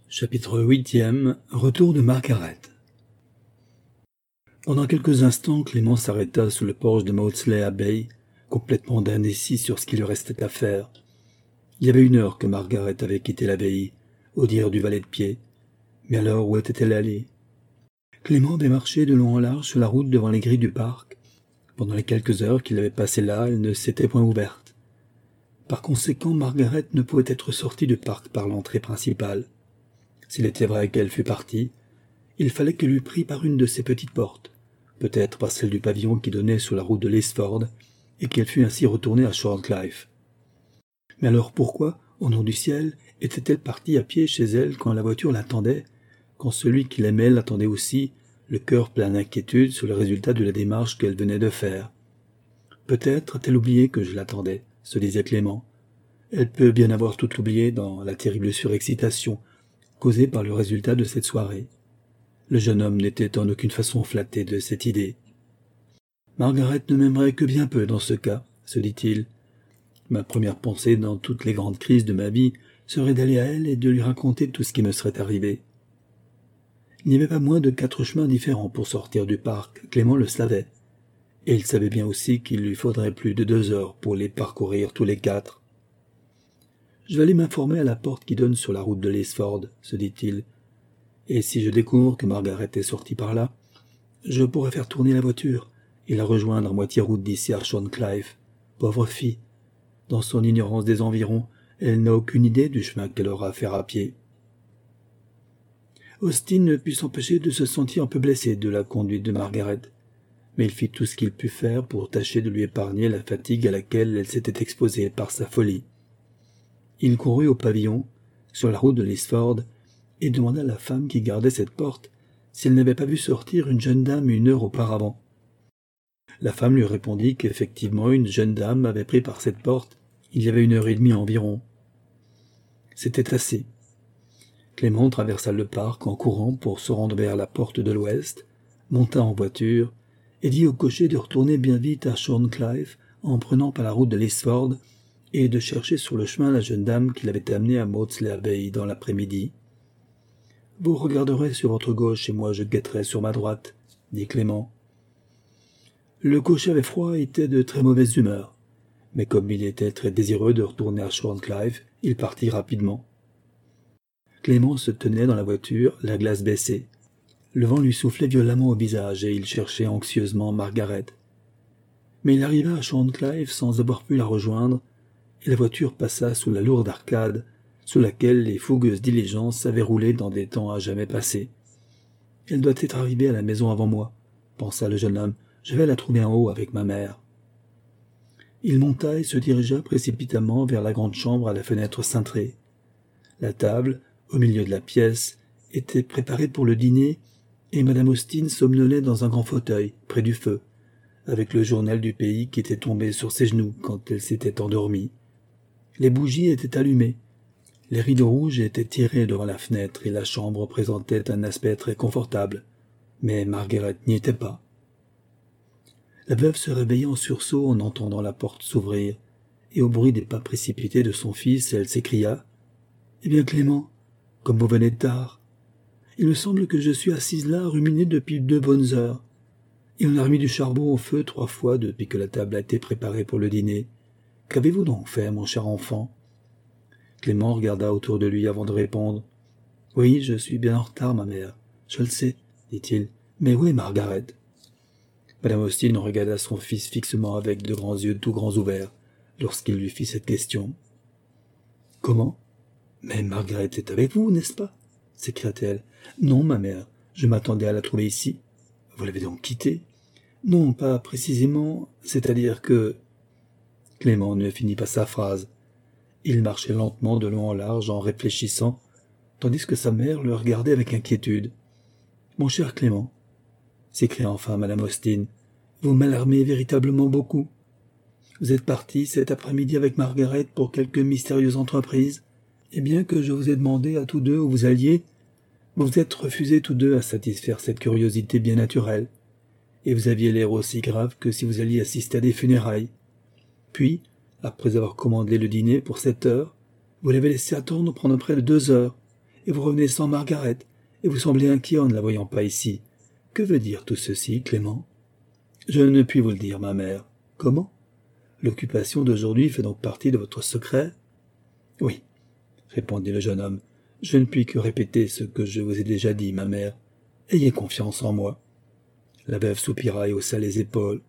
Chapitre 8e. Retour de Margaret. Pendant quelques instants, Clément s'arrêta sous le porche de Maudsley Abbey, complètement indécis sur ce qu'il lui restait à faire. Il y avait 1 heure que Margaret avait quitté l'abbaye, au dire du valet de pied. Mais alors, où était-elle allée? Clément avait marché de long en large sur la route devant les grilles du parc. Pendant les quelques heures qu'il avait passées là, elle ne s'était point ouverte. Par conséquent, Margaret ne pouvait être sortie du parc par l'entrée principale. S'il était vrai qu'elle fût partie, il fallait qu'elle eût pris par une de ces petites portes, peut-être par celle du pavillon qui donnait sur la route de Lisford, et qu'elle fût ainsi retournée à Shorncliffe. Mais alors pourquoi, au nom du ciel, était-elle partie à pied chez elle quand la voiture l'attendait, quand celui qui l'aimait l'attendait aussi, le cœur plein d'inquiétude sur le résultat de la démarche qu'elle venait de faire? Peut-être a-t-elle oublié que je l'attendais, se disait Clément. Elle peut bien avoir tout oublié dans la terrible surexcitation causée par le résultat de cette soirée. Le jeune homme n'était en aucune façon flatté de cette idée. Margaret ne m'aimerait que bien peu dans ce cas, se dit-il. Ma première pensée dans toutes les grandes crises de ma vie serait d'aller à elle et de lui raconter tout ce qui me serait arrivé. Il n'y avait pas moins de 4 chemins différents pour sortir du parc, Clément le savait, et il savait bien aussi qu'il lui faudrait plus de 2 heures pour les parcourir tous les 4. « Je vais aller m'informer à la porte qui donne sur la route de Lisford, se dit-il, et si je découvre que Margaret est sortie par là, je pourrai faire tourner la voiture et la rejoindre à moitié route d'ici à Shorncliffe. Pauvre fille, dans son ignorance des environs, elle n'a aucune idée du chemin qu'elle aura à faire à pied. » Austin ne put s'empêcher de se sentir un peu blessé de la conduite de Margaret, mais il fit tout ce qu'il put faire pour tâcher de lui épargner la fatigue à laquelle elle s'était exposée par sa folie. Il courut au pavillon, sur la route de Lisford, et demanda à la femme qui gardait cette porte si elle n'avait pas vu sortir une jeune dame 1 heure auparavant. La femme lui répondit qu'effectivement une jeune dame avait pris par cette porte il y avait 1h30 environ. C'était assez. Clément traversa le parc en courant pour se rendre vers la porte de l'ouest, monta en voiture et dit au cocher de retourner bien vite à Shorncliffe en prenant par la route de Lisford et de chercher sur le chemin la jeune dame qui l'avait amenée à Maudsley Abbey dans l'après-midi. « Vous regarderez sur votre gauche et moi je guetterai sur ma droite, » dit Clément. Le cocher avait froid et était de très mauvaise humeur, mais comme il était très désireux de retourner à Shorncliffe, il partit rapidement. Clément se tenait dans la voiture, la glace baissée. Le vent lui soufflait violemment au visage et il cherchait anxieusement Margaret. Mais il arriva à Shorncliffe sans avoir pu la rejoindre, et la voiture passa sous la lourde arcade, sous laquelle les fougueuses diligences avaient roulé dans des temps à jamais passés. « Elle doit être arrivée à la maison avant moi, » pensa le jeune homme. « Je vais la trouver en haut avec ma mère. » Il monta et se dirigea précipitamment vers la grande chambre à la fenêtre cintrée. La table, au milieu de la pièce, était préparée pour le dîner, et Madame Austin somnolait dans un grand fauteuil, près du feu, avec le journal du pays qui était tombé sur ses genoux quand elle s'était endormie. Les bougies étaient allumées. Les rideaux rouges étaient tirés devant la fenêtre et la chambre présentait un aspect très confortable. Mais Margaret n'y était pas. La veuve se réveilla en sursaut en entendant la porte s'ouvrir, et au bruit des pas précipités de son fils, elle s'écria « Eh bien, Clément, comme vous venez tard, il me semble que je suis assise là à ruminer depuis 2 bonnes heures. Et on a remis du charbon au feu 3 fois depuis que la table a été préparée pour le dîner. Qu'avez-vous donc fait, mon cher enfant ?» Clément regarda autour de lui avant de répondre. « Oui, je suis bien en retard, ma mère. Je le sais, dit-il. Mais où est Margaret ?» Madame Austin regarda son fils fixement avec de grands yeux tout grands ouverts lorsqu'il lui fit cette question. « Comment ? Mais Margaret est avec vous, n'est-ce pas ?» s'écria-t-elle. « Non, ma mère, je m'attendais à la trouver ici. »« Vous l'avez donc quittée ?»« Non, pas précisément, c'est-à-dire que... » Clément ne finit pas sa phrase. Il marchait lentement de long en large en réfléchissant, tandis que sa mère le regardait avec inquiétude. « Mon cher Clément, » s'écria enfin Madame Austin, « vous m'alarmez véritablement beaucoup. Vous êtes parti cet après-midi avec Margaret pour quelque mystérieuse entreprise, et bien que je vous ai demandé à tous 2 où vous alliez, vous vous êtes refusés tous 2 à satisfaire cette curiosité bien naturelle, et vous aviez l'air aussi grave que si vous alliez assister à des funérailles. Puis, après avoir commandé le dîner pour 7 heures, vous l'avez laissé attendre pendant près de 2 heures, et vous revenez sans Margaret, et vous semblez inquiet en ne la voyant pas ici. Que veut dire tout ceci, Clément ? Je ne puis vous le dire, ma mère. Comment ? L'occupation d'aujourd'hui fait donc partie de votre secret ? Oui, répondit le jeune homme. Je ne puis que répéter ce que je vous ai déjà dit, ma mère. Ayez confiance en moi. La veuve soupira et haussa les épaules.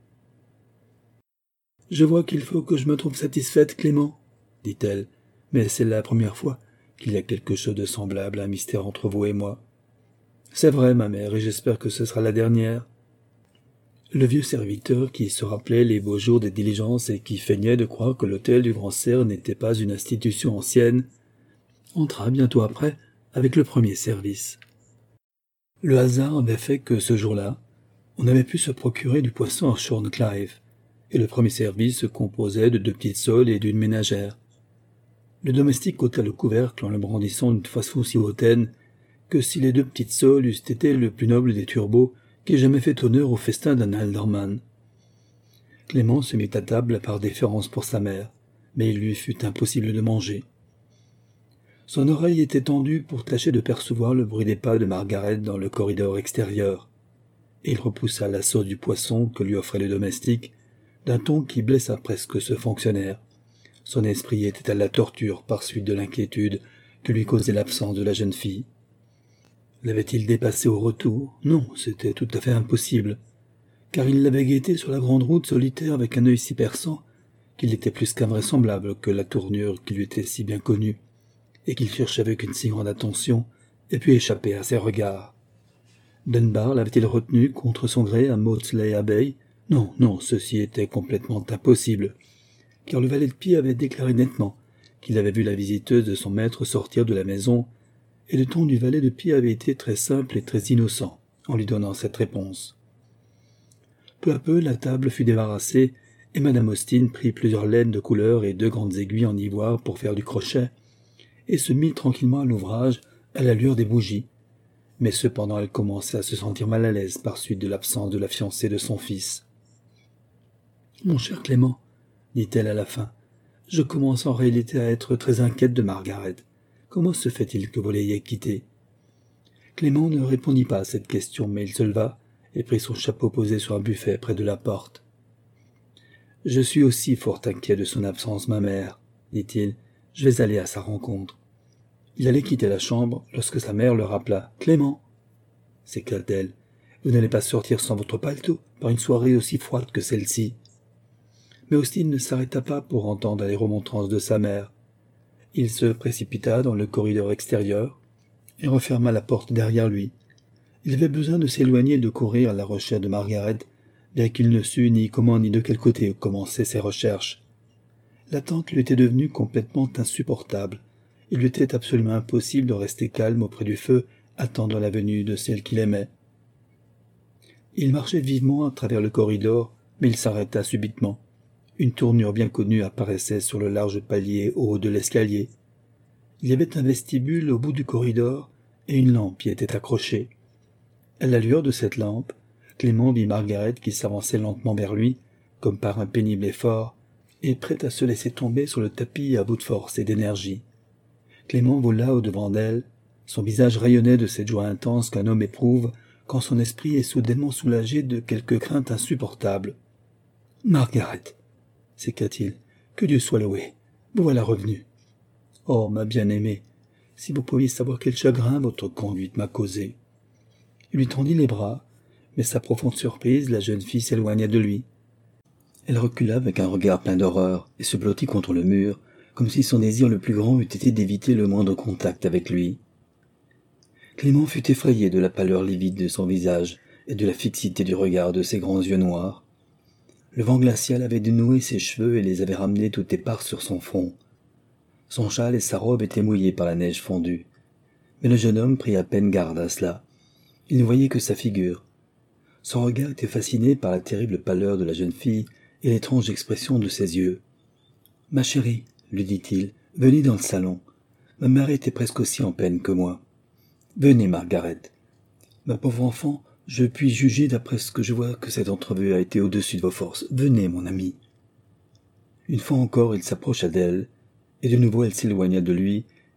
Je vois qu'il faut que je me trouve satisfaite, Clément, dit-elle, mais c'est la première fois qu'il y a quelque chose de semblable à un mystère entre vous et moi. C'est vrai, ma mère, et j'espère que ce sera la dernière. Le vieux serviteur, qui se rappelait les beaux jours des diligences et qui feignait de croire que l'hôtel du Grand Cerf n'était pas une institution ancienne, entra bientôt après avec le premier service. Le hasard avait fait que ce jour-là, on avait pu se procurer du poisson à Shorncliffe, et le premier service se composait de 2 petites saules et d'une ménagère. Le domestique ôta le couvercle en le brandissant d'une façon si hautaine que si les 2 petites saules eussent été le plus noble des turbots qui ait jamais fait honneur au festin d'un alderman. Clément se mit à table par déférence pour sa mère, mais il lui fut impossible de manger. Son oreille était tendue pour tâcher de percevoir le bruit des pas de Margaret dans le corridor extérieur, et il repoussa la sauce du poisson que lui offrait le domestique d'un ton qui blessa presque ce fonctionnaire. Son esprit était à la torture par suite de l'inquiétude que lui causait l'absence de la jeune fille. L'avait-il dépassé au retour ? Non, c'était tout à fait impossible, car il l'avait guetté sur la grande route solitaire avec un œil si perçant qu'il était plus qu'invraisemblable que la tournure qui lui était si bien connue, et qu'il cherchait avec une si grande attention, ait pu échapper à ses regards. Dunbar l'avait-il retenu contre son gré à Maudsley Abbey ? Non, non, ceci était complètement impossible, car le valet de pied avait déclaré nettement qu'il avait vu la visiteuse de son maître sortir de la maison, et le ton du valet de pied avait été très simple et très innocent en lui donnant cette réponse. Peu à peu, la table fut débarrassée, et Madame Austin prit plusieurs laines de couleur et 2 grandes aiguilles en ivoire pour faire du crochet, et se mit tranquillement à l'ouvrage à l'allure des bougies. Mais cependant elle commençait à se sentir mal à l'aise par suite de l'absence de la fiancée de son fils. « Mon cher Clément, dit-elle à la fin, je commence en réalité à être très inquiète de Margaret. Comment se fait-il que vous l'ayez quittée ?» Clément ne répondit pas à cette question, mais il se leva et prit son chapeau posé sur un buffet près de la porte. « Je suis aussi fort inquiet de son absence, ma mère, dit-il. Je vais aller à sa rencontre. » Il allait quitter la chambre lorsque sa mère le rappela. « Clément !» s'écria-t-elle. « Vous n'allez pas sortir sans votre paletot par une soirée aussi froide que celle-ci ?» Mais Austin ne s'arrêta pas pour entendre les remontrances de sa mère. Il se précipita dans le corridor extérieur et referma la porte derrière lui. Il avait besoin de s'éloigner et de courir à la recherche de Margaret, bien qu'il ne sût ni comment ni de quel côté commencer ses recherches. L'attente lui était devenue complètement insupportable. Il lui était absolument impossible de rester calme auprès du feu, attendant la venue de celle qu'il aimait. Il marchait vivement à travers le corridor, mais il s'arrêta subitement. Une tournure bien connue apparaissait sur le large palier au haut de l'escalier. Il y avait un vestibule au bout du corridor, et une lampe y était accrochée. À la lueur de cette lampe, Clément vit Margaret qui s'avançait lentement vers lui, comme par un pénible effort, et prête à se laisser tomber sur le tapis à bout de force et d'énergie. Clément vola au-devant d'elle, son visage rayonnait de cette joie intense qu'un homme éprouve quand son esprit est soudainement soulagé de quelque crainte insupportable. « Margaret !» s'écria-t-il. « Que Dieu soit loué. Vous voilà revenue. Oh, ma bien-aimée, si vous pouviez savoir quel chagrin votre conduite m'a causé. » Il lui tendit les bras, mais sa profonde surprise, la jeune fille s'éloigna de lui. Elle recula avec un regard plein d'horreur et se blottit contre le mur, comme si son désir le plus grand eût été d'éviter le moindre contact avec lui. Clément fut effrayé de la pâleur livide de son visage et de la fixité du regard de ses grands yeux noirs. Le vent glacial avait dénoué ses cheveux et les avait ramenés tout épars sur son front. Son châle et sa robe étaient mouillés par la neige fondue. Mais le jeune homme prit à peine garde à cela. Il ne voyait que sa figure. Son regard était fasciné par la terrible pâleur de la jeune fille et l'étrange expression de ses yeux. « Ma chérie, lui dit-il, venez dans le salon. Ma mère était presque aussi en peine que moi. Venez, Margaret. Ma pauvre enfant, je puis juger d'après ce que je vois que cette entrevue a été au-dessus de vos forces. Venez, mon ami. » Une fois encore, il s'approcha d'elle, et de nouveau elle s'éloigna de lui,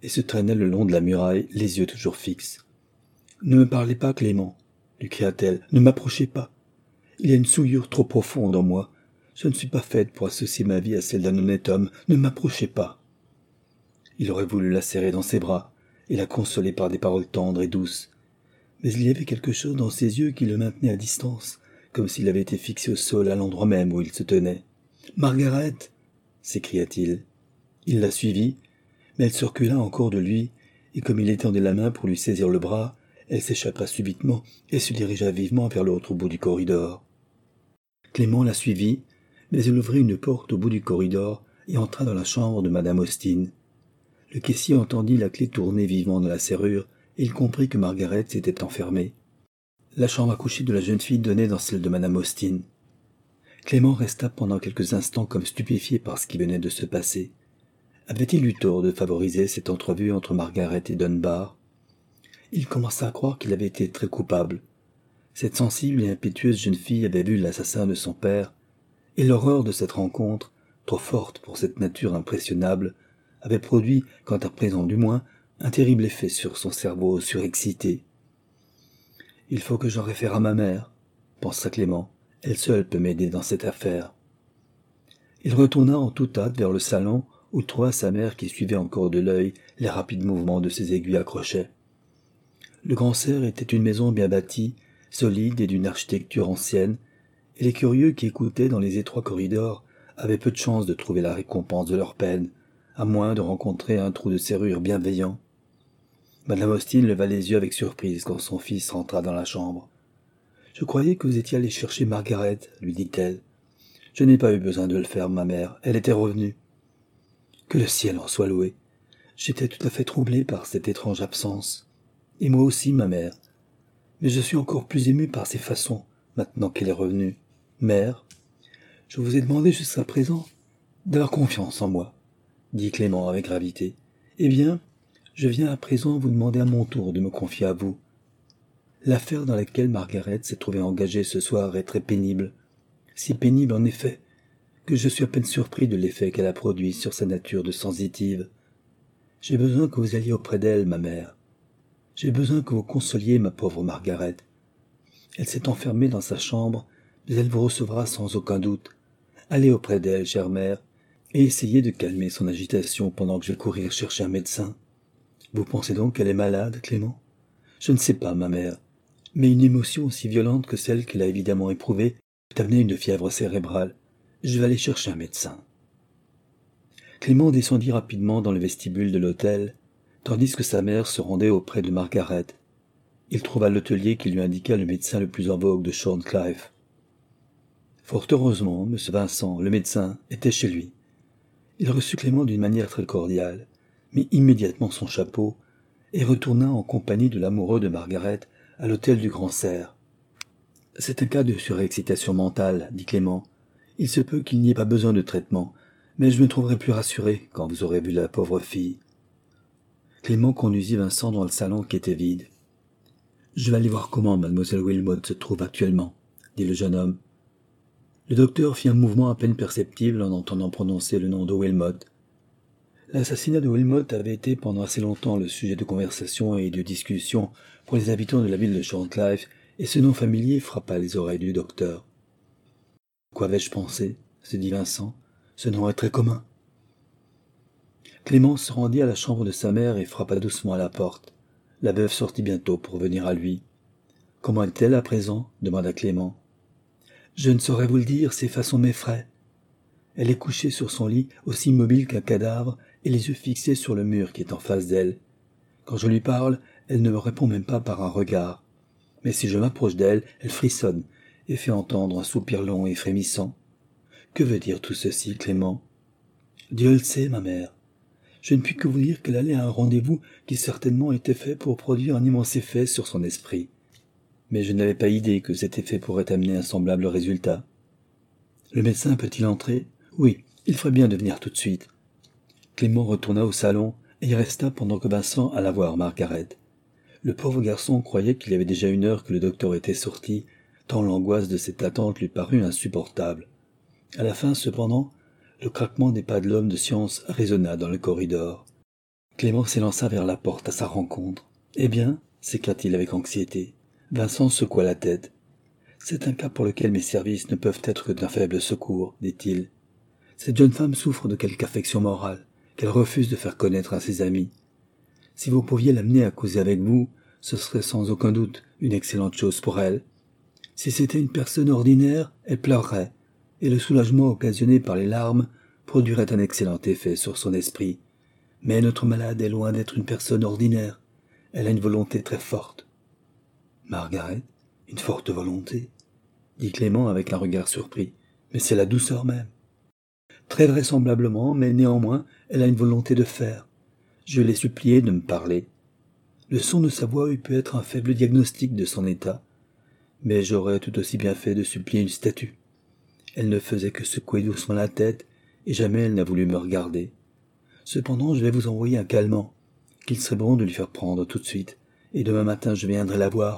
et se traînait le long de la muraille, les yeux toujours fixes. « Ne me parlez pas, Clément, lui cria-t-elle, ne m'approchez pas. Il y a une souillure trop profonde en moi. Je ne suis pas faite pour associer ma vie à celle d'un honnête homme. Ne m'approchez pas. » Il aurait voulu la serrer dans ses bras et la consoler par des paroles tendres et douces. Mais il y avait quelque chose dans ses yeux qui le maintenait à distance, comme s'il avait été fixé au sol à l'endroit même où il se tenait. « Margaret !» s'écria-t-il. Il la suivit, mais elle se recula encore de lui, et comme il étendait la main pour lui saisir le bras, elle s'échappa subitement et se dirigea vivement vers l'autre bout du corridor. Clément la suivit, mais elle ouvrit une porte au bout du corridor et entra dans la chambre de Madame Austin. Le caissier entendit la clé tourner vivement dans la serrure, et il comprit que Margaret s'était enfermée. La chambre à coucher de la jeune fille donnait dans celle de Madame Austin. Clément resta pendant quelques instants comme stupéfié par ce qui venait de se passer. Avait-il eu tort de favoriser cette entrevue entre Margaret et Dunbar? Il commença à croire qu'il avait été très coupable. Cette sensible et impétueuse jeune fille avait vu l'assassin de son père, et l'horreur de cette rencontre, trop forte pour cette nature impressionnable, avait produit, quant à présent du moins, un terrible effet sur son cerveau surexcité. « Il faut que j'en réfère à ma mère, » pensa Clément. « Elle seule peut m'aider dans cette affaire. » Il retourna en toute hâte vers le salon, où trouva sa mère qui suivait encore de l'œil les rapides mouvements de ses aiguilles à crochet. Le Grand Cerf était une maison bien bâtie, solide et d'une architecture ancienne, et les curieux qui écoutaient dans les étroits corridors avaient peu de chance de trouver la récompense de leur peine, à moins de rencontrer un trou de serrure bienveillant. Madame Austin leva les yeux avec surprise quand son fils rentra dans la chambre. « Je croyais que vous étiez allé chercher Margaret, » lui dit-elle. « Je n'ai pas eu besoin de le faire, ma mère, elle était revenue. » Que le ciel en soit loué. J'étais tout à fait troublé par cette étrange absence. Et moi aussi, ma mère. Mais je suis encore plus ému par ses façons, maintenant qu'elle est revenue. Mère, je vous ai demandé jusqu'à présent d'avoir confiance en moi, dit Clément avec gravité. Eh bien, je viens à présent vous demander à mon tour de me confier à vous. L'affaire dans laquelle Margaret s'est trouvée engagée ce soir est très pénible. Si pénible, en effet, que je suis à peine surpris de l'effet qu'elle a produit sur sa nature de sensitive. J'ai besoin que vous alliez auprès d'elle, ma mère. J'ai besoin que vous consoliez ma pauvre Margaret. Elle s'est enfermée dans sa chambre, mais elle vous recevra sans aucun doute. Allez auprès d'elle, chère mère, et essayez de calmer son agitation pendant que je vais courir chercher un médecin. Vous pensez donc qu'elle est malade, Clément? Je ne sais pas, ma mère, mais une émotion aussi violente que celle qu'elle a évidemment éprouvée peut amener une fièvre cérébrale. Je vais aller chercher un médecin. Clément descendit rapidement dans le vestibule de l'hôtel, tandis que sa mère se rendait auprès de Margaret. Il trouva l'hôtelier qui lui indiqua le médecin le plus en vogue de Shorncliffe. Fort heureusement, M. Vincent, le médecin, était chez lui. Il reçut Clément d'une manière très cordiale, mit immédiatement son chapeau et retourna en compagnie de l'amoureux de Margaret à l'hôtel du Grand Cerf. « C'est un cas de surexcitation mentale, dit Clément. Il se peut qu'il n'y ait pas besoin de traitement, mais je me trouverai plus rassuré quand vous aurez vu la pauvre fille. » Clément conduisit Vincent dans le salon qui était vide. « Je vais aller voir comment mademoiselle Wilmot se trouve actuellement, » dit le jeune homme. Le docteur fit un mouvement à peine perceptible en entendant prononcer le nom de Wilmot. L'assassinat de Wilmot avait été pendant assez longtemps le sujet de conversation et de discussion pour les habitants de la ville de Shorncliffe, et ce nom familier frappa les oreilles du docteur. « Quoi vais-je penser ?» se dit Vincent. « Ce nom est très commun. » Clément se rendit à la chambre de sa mère et frappa doucement à la porte. La veuve sortit bientôt pour venir à lui. « Comment est-elle à présent ?» demanda Clément. « Je ne saurais vous le dire, ses façons m'effraient. Elle est couchée sur son lit, aussi immobile qu'un cadavre, et les yeux fixés sur le mur qui est en face d'elle. Quand je lui parle, elle ne me répond même pas par un regard. Mais si je m'approche d'elle, elle frissonne et fait entendre un soupir long et frémissant. Que veut dire tout ceci, Clément ? Dieu le sait, ma mère. Je ne puis que vous dire qu'elle allait à un rendez-vous qui certainement était fait pour produire un immense effet sur son esprit. Mais je n'avais pas idée que cet effet pourrait amener un semblable résultat. Le médecin peut-il entrer ? Oui, il ferait bien de venir tout de suite. Clément retourna au salon et y resta pendant que Vincent alla voir Margaret. Le pauvre garçon croyait qu'il y avait déjà 1 heure que le docteur était sorti, tant l'angoisse de cette attente lui parut insupportable. À la fin, cependant, le craquement des pas de l'homme de science résonna dans le corridor. Clément s'élança vers la porte à sa rencontre. « Eh bien » s'écria-t-il avec anxiété. Vincent secoua la tête. « C'est un cas pour lequel mes services ne peuvent être que d'un faible secours, dit-il. Cette jeune femme souffre de quelque affection morale, qu'elle refuse de faire connaître à ses amis. Si vous pouviez l'amener à causer avec vous, ce serait sans aucun doute une excellente chose pour elle. Si c'était une personne ordinaire, elle pleurerait, et le soulagement occasionné par les larmes produirait un excellent effet sur son esprit. Mais notre malade est loin d'être une personne ordinaire. Elle a une volonté très forte. »« Margaret, une forte volonté ?» dit Clément avec un regard surpris. « Mais c'est la douceur même. »« Très vraisemblablement, mais néanmoins, elle a une volonté de faire. Je l'ai suppliée de me parler. Le son de sa voix eût pu être un faible diagnostic de son état. Mais j'aurais tout aussi bien fait de supplier une statue. Elle ne faisait que secouer doucement la tête, et jamais elle n'a voulu me regarder. Cependant, je vais vous envoyer un calmant, qu'il serait bon de lui faire prendre tout de suite, et demain matin je viendrai la voir. »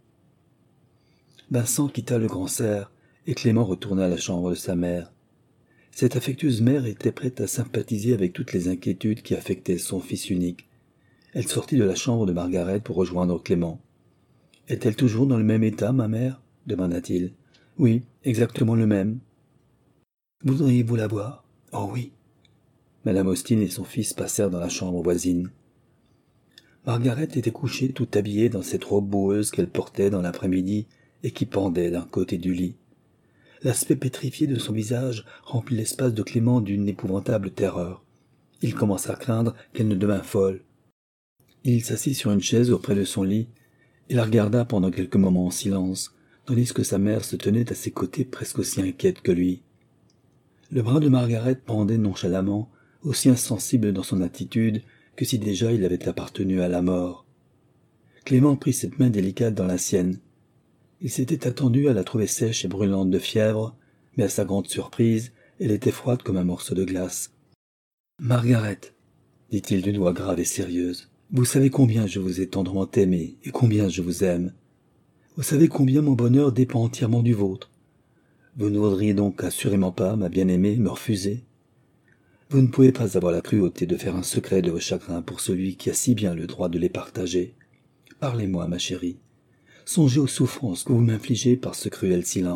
Vincent quitta le grand cerf, et Clément retourna à la chambre de sa mère. Cette affectueuse mère était prête à sympathiser avec toutes les inquiétudes qui affectaient son fils unique. Elle sortit de la chambre de Margaret pour rejoindre Clément. « Est-elle toujours dans le même état, ma mère ?» demanda-t-il. « Oui, exactement le même. »« Voudriez-vous la voir ?»« Oh oui. » Madame Austin et son fils passèrent dans la chambre voisine. Margaret était couchée tout habillée dans cette robe boueuse qu'elle portait dans l'après-midi et qui pendait d'un côté du lit. L'aspect pétrifié de son visage remplit l'espace de Clément d'une épouvantable terreur. Il commença à craindre qu'elle ne devînt folle. Il s'assit sur une chaise auprès de son lit et la regarda pendant quelques moments en silence, tandis que sa mère se tenait à ses côtés presque aussi inquiète que lui. Le bras de Margaret pendait nonchalamment, aussi insensible dans son attitude que si déjà il avait appartenu à la mort. Clément prit cette main délicate dans la sienne. Il s'était attendu à la trouver sèche et brûlante de fièvre, mais à sa grande surprise, elle était froide comme un morceau de glace. « Margaret, » dit-il d'une voix grave et sérieuse, « vous savez combien je vous ai tendrement aimée et combien je vous aime. Vous savez combien mon bonheur dépend entièrement du vôtre. Vous ne voudriez donc assurément pas, ma bien-aimée, me refuser. Vous ne pouvez pas avoir la cruauté de faire un secret de vos chagrins pour celui qui a si bien le droit de les partager. Parlez-moi, ma chérie. Songez aux souffrances que vous m'infligez par ce cruel silence. »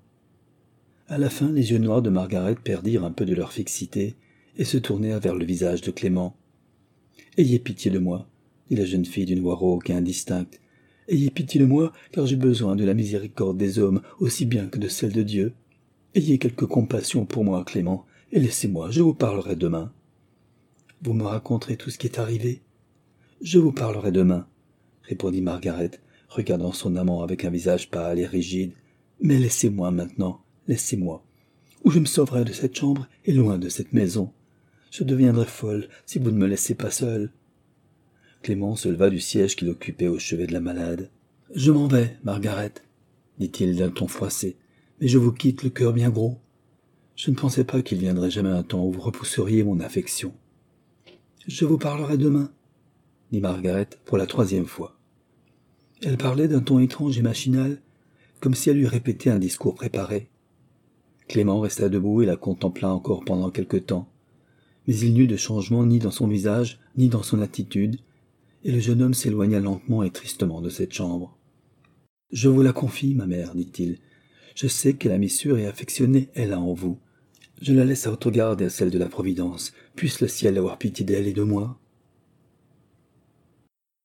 À la fin, les yeux noirs de Margaret perdirent un peu de leur fixité et se tournèrent vers le visage de Clément. « Ayez pitié de moi, » dit la jeune fille d'une voix rauque et indistincte. « Ayez pitié de moi, car j'ai besoin de la miséricorde des hommes aussi bien que de celle de Dieu. Ayez quelque compassion pour moi, Clément, et laissez-moi, je vous parlerai demain. »« Vous me raconterez tout ce qui est arrivé ?»« Je vous parlerai demain, » répondit Margaret, regardant son amant avec un visage pâle et rigide. « Mais laissez-moi maintenant, laissez-moi, ou je me sauverai de cette chambre et loin de cette maison. Je deviendrai folle si vous ne me laissez pas seule. » Clément se leva du siège qu'il occupait au chevet de la malade. « Je m'en vais, Margaret, » dit-il d'un ton froissé, « mais je vous quitte le cœur bien gros. Je ne pensais pas qu'il viendrait jamais un temps où vous repousseriez mon affection. »« Je vous parlerai demain, » dit Margaret pour la 3e fois. Elle parlait d'un ton étrange et machinal, comme si elle eût répété un discours préparé. Clément resta debout et la contempla encore pendant quelque temps, mais il n'eut de changement ni dans son visage, ni dans son attitude, et le jeune homme s'éloigna lentement et tristement de cette chambre. « Je vous la confie, ma mère, dit-il. Je sais quelle amie sûre et affectionnée elle a en vous. Je la laisse à votre garde et à celle de la Providence. Puisse le ciel avoir pitié d'elle et de moi.